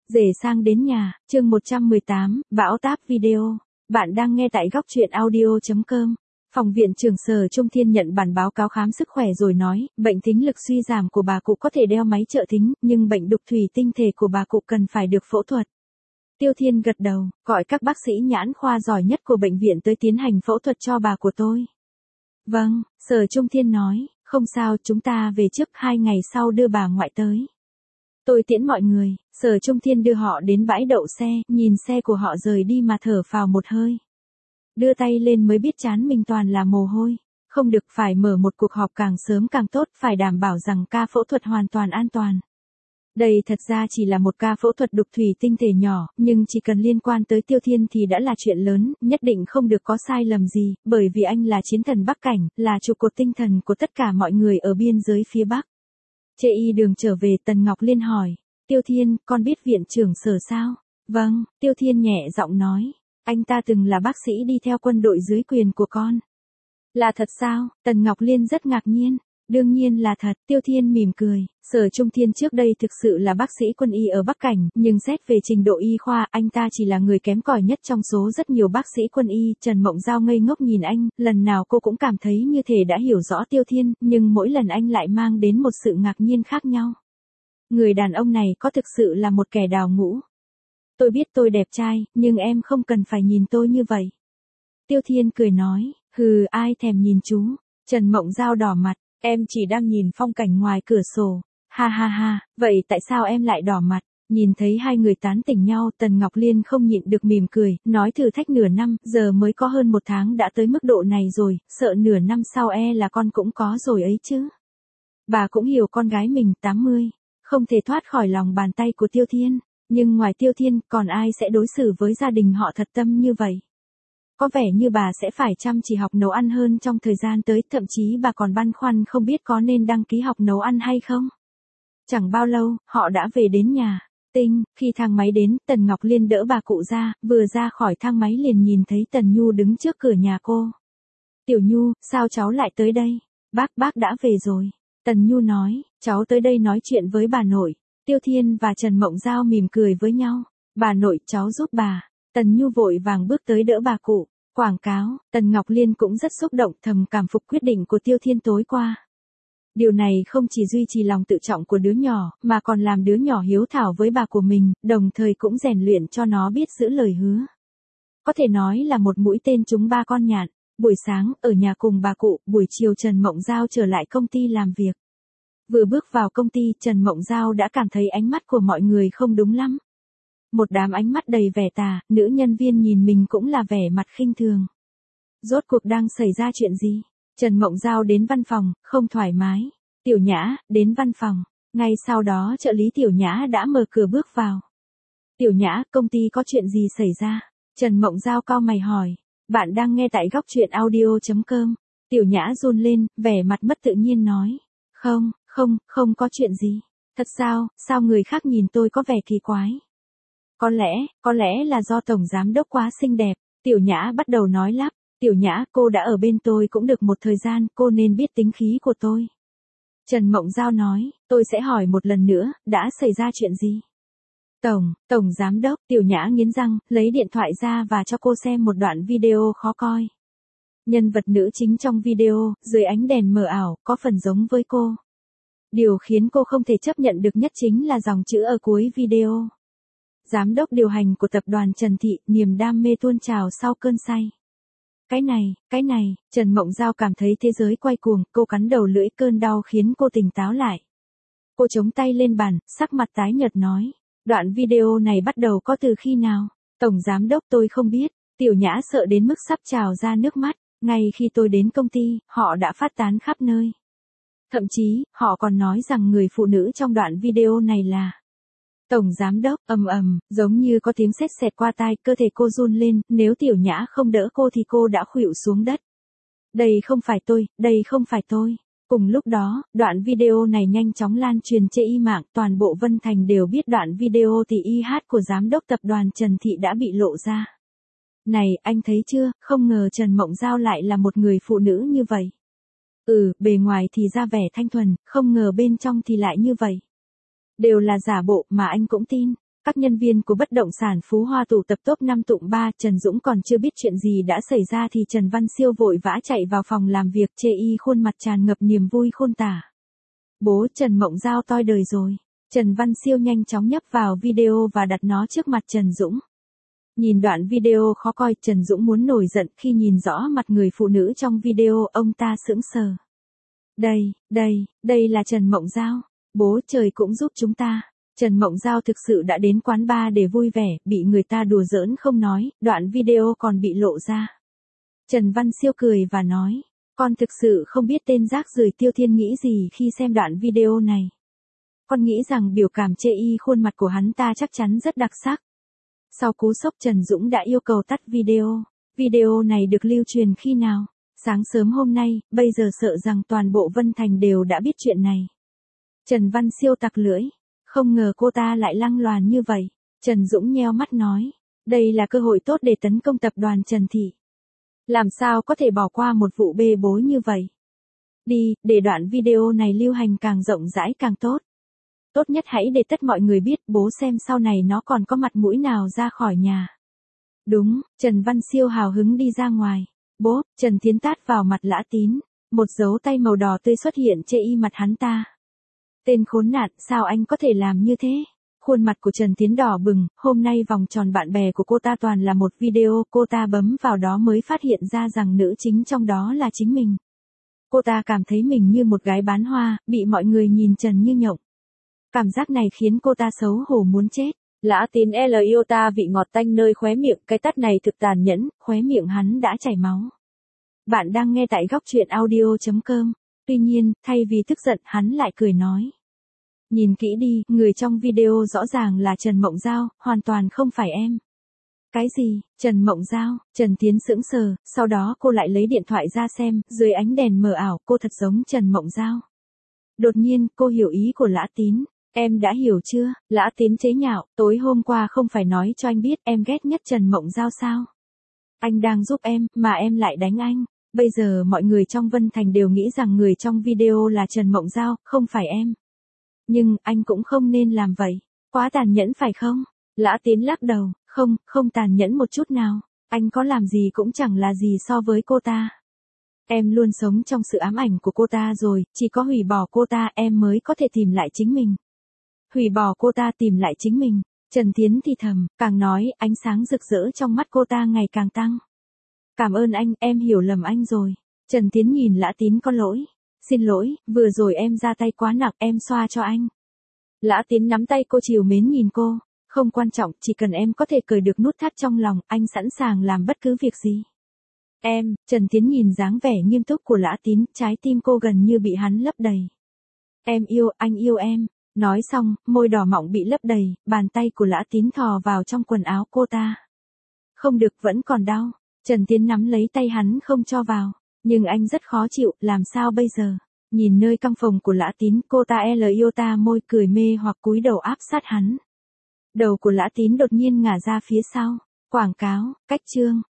Rể sang đến nhà, chương 118, bão táp video. Bạn đang nghe tại góc truyện audio.com. Phòng viện trưởng Sở Trung Thiên nhận bản báo cáo khám sức khỏe rồi nói, bệnh thính lực suy giảm của bà cụ có thể đeo máy trợ thính, nhưng bệnh đục thủy tinh thể của bà cụ cần phải được phẫu thuật. Tiêu Thiên gật đầu, gọi các bác sĩ nhãn khoa giỏi nhất của bệnh viện tới tiến hành phẫu thuật cho bà của tôi. Vâng, Sở Trung Thiên nói, không sao, chúng ta về trước, 2 ngày sau đưa bà ngoại tới. Tôi tiễn mọi người, Sở Trung Thiên đưa họ đến bãi đậu xe, nhìn xe của họ rời đi mà thở phào một hơi. Đưa tay lên mới biết trán mình toàn là mồ hôi. Không được, phải mở một cuộc họp càng sớm càng tốt, phải đảm bảo rằng ca phẫu thuật hoàn toàn an toàn. Đây thật ra chỉ là một ca phẫu thuật đục thủy tinh thể nhỏ, nhưng chỉ cần liên quan tới Tiêu Thiên thì đã là chuyện lớn, nhất định không được có sai lầm gì, bởi vì anh là chiến thần Bắc Cảnh, là trụ cột tinh thần của tất cả mọi người ở biên giới phía Bắc. Trên y đường trở về, Tần Ngọc Liên hỏi, Tiêu Thiên, con biết viện trưởng Sở sao? Vâng, Tiêu Thiên nhẹ giọng nói, anh ta từng là bác sĩ đi theo quân đội dưới quyền của con. Là thật sao? Tần Ngọc Liên rất ngạc nhiên. Đương nhiên là thật, Tiêu Thiên mỉm cười, Sở Trung Thiên trước đây thực sự là bác sĩ quân y ở Bắc Cảnh, nhưng xét về trình độ y khoa, anh ta chỉ là người kém cỏi nhất trong số rất nhiều bác sĩ quân y. Trần Mộng Giao ngây ngốc nhìn anh, lần nào cô cũng cảm thấy như thể đã hiểu rõ Tiêu Thiên, nhưng mỗi lần anh lại mang đến một sự ngạc nhiên khác nhau. Người đàn ông này có thực sự là một kẻ đào ngũ. Tôi biết tôi đẹp trai, nhưng em không cần phải nhìn tôi như vậy. Tiêu Thiên cười nói, hừ, ai thèm nhìn chú. Trần Mộng Giao đỏ mặt. Em chỉ đang nhìn phong cảnh ngoài cửa sổ. Ha ha ha, vậy tại sao em lại đỏ mặt? Nhìn thấy hai người tán tỉnh nhau, Tần Ngọc Liên không nhịn được mỉm cười, nói thử thách nửa năm, giờ mới có hơn 1 tháng đã tới mức độ này rồi, sợ nửa năm sau là con cũng có rồi ấy chứ. Bà cũng hiểu con gái mình, 80, không thể thoát khỏi lòng bàn tay của Tiêu Thiên, nhưng ngoài Tiêu Thiên, còn ai sẽ đối xử với gia đình họ thật tâm như vậy? Có vẻ như bà sẽ phải chăm chỉ học nấu ăn hơn trong thời gian tới, thậm chí bà còn băn khoăn không biết có nên đăng ký học nấu ăn hay không. Chẳng bao lâu, họ đã về đến nhà. Khi thang máy đến, Tần Ngọc Liên đỡ bà cụ ra, vừa ra khỏi thang máy liền nhìn thấy Tần Nhu đứng trước cửa nhà cô. Tiểu Nhu, sao cháu lại tới đây? Bác đã về rồi. Tần Nhu nói, cháu tới đây nói chuyện với bà nội. Tiêu Thiên và Trần Mộng Giao mỉm cười với nhau. Bà nội, cháu giúp bà. Tần Nhu vội vàng bước tới đỡ bà cụ. Quảng cáo, Tần Ngọc Liên cũng rất xúc động, thầm cảm phục quyết định của Tiêu Thiên tối qua. Điều này không chỉ duy trì lòng tự trọng của đứa nhỏ, mà còn làm đứa nhỏ hiếu thảo với bà của mình, đồng thời cũng rèn luyện cho nó biết giữ lời hứa. Có thể nói là một mũi tên trúng 3 con nhạn. Buổi sáng, ở nhà cùng bà cụ, buổi chiều Trần Mộng Giao trở lại công ty làm việc. Vừa bước vào công ty, Trần Mộng Giao đã cảm thấy ánh mắt của mọi người không đúng lắm. Một đám ánh mắt đầy vẻ tà, nữ nhân viên nhìn mình cũng là vẻ mặt khinh thường. Rốt cuộc đang xảy ra chuyện gì? Trần Mộng Giao đến văn phòng, không thoải mái. Tiểu Nhã, đến văn phòng. Ngay sau đó trợ lý Tiểu Nhã đã mở cửa bước vào. Tiểu Nhã, công ty có chuyện gì xảy ra? Trần Mộng Giao cau mày hỏi. Bạn đang nghe tại góc truyện audio.com. Tiểu Nhã run lên, vẻ mặt mất tự nhiên nói. Không có chuyện gì. Thật sao người khác nhìn tôi có vẻ kỳ quái? Có lẽ là do Tổng Giám Đốc quá xinh đẹp. Tiểu Nhã bắt đầu nói lắp. Tiểu Nhã, cô đã ở bên tôi cũng được một thời gian, cô nên biết tính khí của tôi. Trần Mộng Giao nói, tôi sẽ hỏi một lần nữa, đã xảy ra chuyện gì? Tổng Giám Đốc, Tiểu Nhã nghiến răng, lấy điện thoại ra và cho cô xem một đoạn video khó coi. Nhân vật nữ chính trong video, dưới ánh đèn mờ ảo, có phần giống với cô. Điều khiến cô không thể chấp nhận được nhất chính là dòng chữ ở cuối video. Giám đốc điều hành của tập đoàn Trần Thị, niềm đam mê tuôn trào sau cơn say. Cái này, Trần Mộng Giao cảm thấy thế giới quay cuồng, cô cắn đầu lưỡi, cơn đau khiến cô tỉnh táo lại. Cô chống tay lên bàn, sắc mặt tái nhợt nói, đoạn video này bắt đầu có từ khi nào? Tổng Giám Đốc, tôi không biết. Tiểu Nhã sợ đến mức sắp trào ra nước mắt, ngay khi tôi đến công ty, họ đã phát tán khắp nơi. Thậm chí, họ còn nói rằng người phụ nữ trong đoạn video này là Tổng Giám Đốc. Giống như có tiếng sét xẹt qua tai, cơ thể cô run lên, nếu Tiểu Nhã không đỡ cô thì cô đã khuỵu xuống đất. Đây không phải tôi. Cùng lúc đó, đoạn video này nhanh chóng lan truyền trên y mạng, toàn bộ Vân Thành đều biết đoạn video thì y hát của Giám đốc tập đoàn Trần Thị đã bị lộ ra. Này, anh thấy chưa, không ngờ Trần Mộng Giao lại là một người phụ nữ như vậy. Bề ngoài thì ra vẻ thanh thuần, không ngờ bên trong thì lại như vậy. Đều là giả bộ mà anh cũng tin. Các nhân viên của bất động sản Phú Hoa tụ tập top 5 tụng 3, Trần Dũng còn chưa biết chuyện gì đã xảy ra thì Trần Văn Siêu vội vã chạy vào phòng làm việc chê y khuôn mặt tràn ngập niềm vui khôn tả. Bố Trần Mộng Giao toi đời rồi. Trần Văn Siêu nhanh chóng nhấp vào video và đặt nó trước mặt Trần Dũng. Nhìn đoạn video khó coi, Trần Dũng muốn nổi giận khi nhìn rõ mặt người phụ nữ trong video, ông ta sững sờ. Đây là Trần Mộng Giao. Bố trời cũng giúp chúng ta. Trần Mộng Giao thực sự đã đến quán bar để vui vẻ, bị người ta đùa giỡn không nói, đoạn video còn bị lộ ra. Trần Văn Siêu cười và nói, con thực sự không biết tên rác rưởi Tiêu Thiên nghĩ gì khi xem đoạn video này. Con nghĩ rằng biểu cảm chê y khuôn mặt của hắn ta chắc chắn rất đặc sắc. Sau cú sốc Trần Dũng đã yêu cầu tắt video. Video này được lưu truyền khi nào? Sáng sớm hôm nay, bây giờ sợ rằng toàn bộ Vân Thành đều đã biết chuyện này. Trần Văn Siêu tặc lưỡi. Không ngờ cô ta lại lăng loàn như vậy. Trần Dũng nheo mắt nói. Đây là cơ hội tốt để tấn công tập đoàn Trần Thị. Làm sao có thể bỏ qua một vụ bê bối như vậy? Đi, để đoạn video này lưu hành càng rộng rãi càng tốt. Tốt nhất hãy để tất mọi người biết, bố xem sau này nó còn có mặt mũi nào ra khỏi nhà. Đúng, Trần Văn Siêu hào hứng đi ra ngoài. Bố, Trần Thiến tát vào mặt Lã Tín. Một dấu tay màu đỏ tươi xuất hiện chê y mặt hắn ta. Tên khốn nạn, sao anh có thể làm như thế? Khuôn mặt của Trần Thiến đỏ bừng, hôm nay vòng tròn bạn bè của cô ta toàn là một video, cô ta bấm vào đó mới phát hiện ra rằng nữ chính trong đó là chính mình. Cô ta cảm thấy mình như một gái bán hoa, bị mọi người nhìn trần như nhộng. Cảm giác này khiến cô ta xấu hổ muốn chết. Lã Tín yêu ta vị ngọt tanh nơi khóe miệng, cái tát này thực tàn nhẫn, khóe miệng hắn đã chảy máu. Bạn đang nghe tại góc truyện audio.com. Tuy nhiên, thay vì tức giận, hắn lại cười nói. Nhìn kỹ đi, người trong video rõ ràng là Trần Mộng Giao, hoàn toàn không phải em. Cái gì? Trần Mộng Giao? Trần Thiến sững sờ, sau đó cô lại lấy điện thoại ra xem, dưới ánh đèn mờ ảo, cô thật giống Trần Mộng Giao. Đột nhiên, cô hiểu ý của Lã Tín. Em đã hiểu chưa? Lã Tín chế nhạo, tối hôm qua không phải nói cho anh biết em ghét nhất Trần Mộng Giao sao? Anh đang giúp em, mà em lại đánh anh. Bây giờ mọi người trong Vân Thành đều nghĩ rằng người trong video là Trần Mộng Giao, không phải em. Nhưng, anh cũng không nên làm vậy. Quá tàn nhẫn phải không? Lã Tín lắc đầu, không tàn nhẫn một chút nào. Anh có làm gì cũng chẳng là gì so với cô ta. Em luôn sống trong sự ám ảnh của cô ta rồi, chỉ có hủy bỏ cô ta em mới có thể tìm lại chính mình. Hủy bỏ cô ta tìm lại chính mình. Trần Thiến thì thầm, càng nói, ánh sáng rực rỡ trong mắt cô ta ngày càng tăng. Cảm ơn anh, em hiểu lầm anh rồi. Trần Thiến nhìn Lã Tín có lỗi. Xin lỗi, vừa rồi em ra tay quá nặng, em xoa cho anh. Lã Tín nắm tay cô trìu mến nhìn cô. Không quan trọng, chỉ cần em có thể cởi được nút thắt trong lòng, anh sẵn sàng làm bất cứ việc gì. Em, Trần Thiến nhìn dáng vẻ nghiêm túc của Lã Tín, trái tim cô gần như bị hắn lấp đầy. Em yêu, anh yêu em. Nói xong, môi đỏ mọng bị lấp đầy, bàn tay của Lã Tín thò vào trong quần áo cô ta. Không được, vẫn còn đau. Trần Thiến nắm lấy tay hắn không cho vào. Nhưng anh rất khó chịu, làm sao bây giờ? Nhìn nơi căng phòng của Lã Tín, cô ta yêu ta môi cười mê hoặc cúi đầu áp sát hắn. Đầu của Lã Tín đột nhiên ngả ra phía sau. Quảng cáo, cách chương.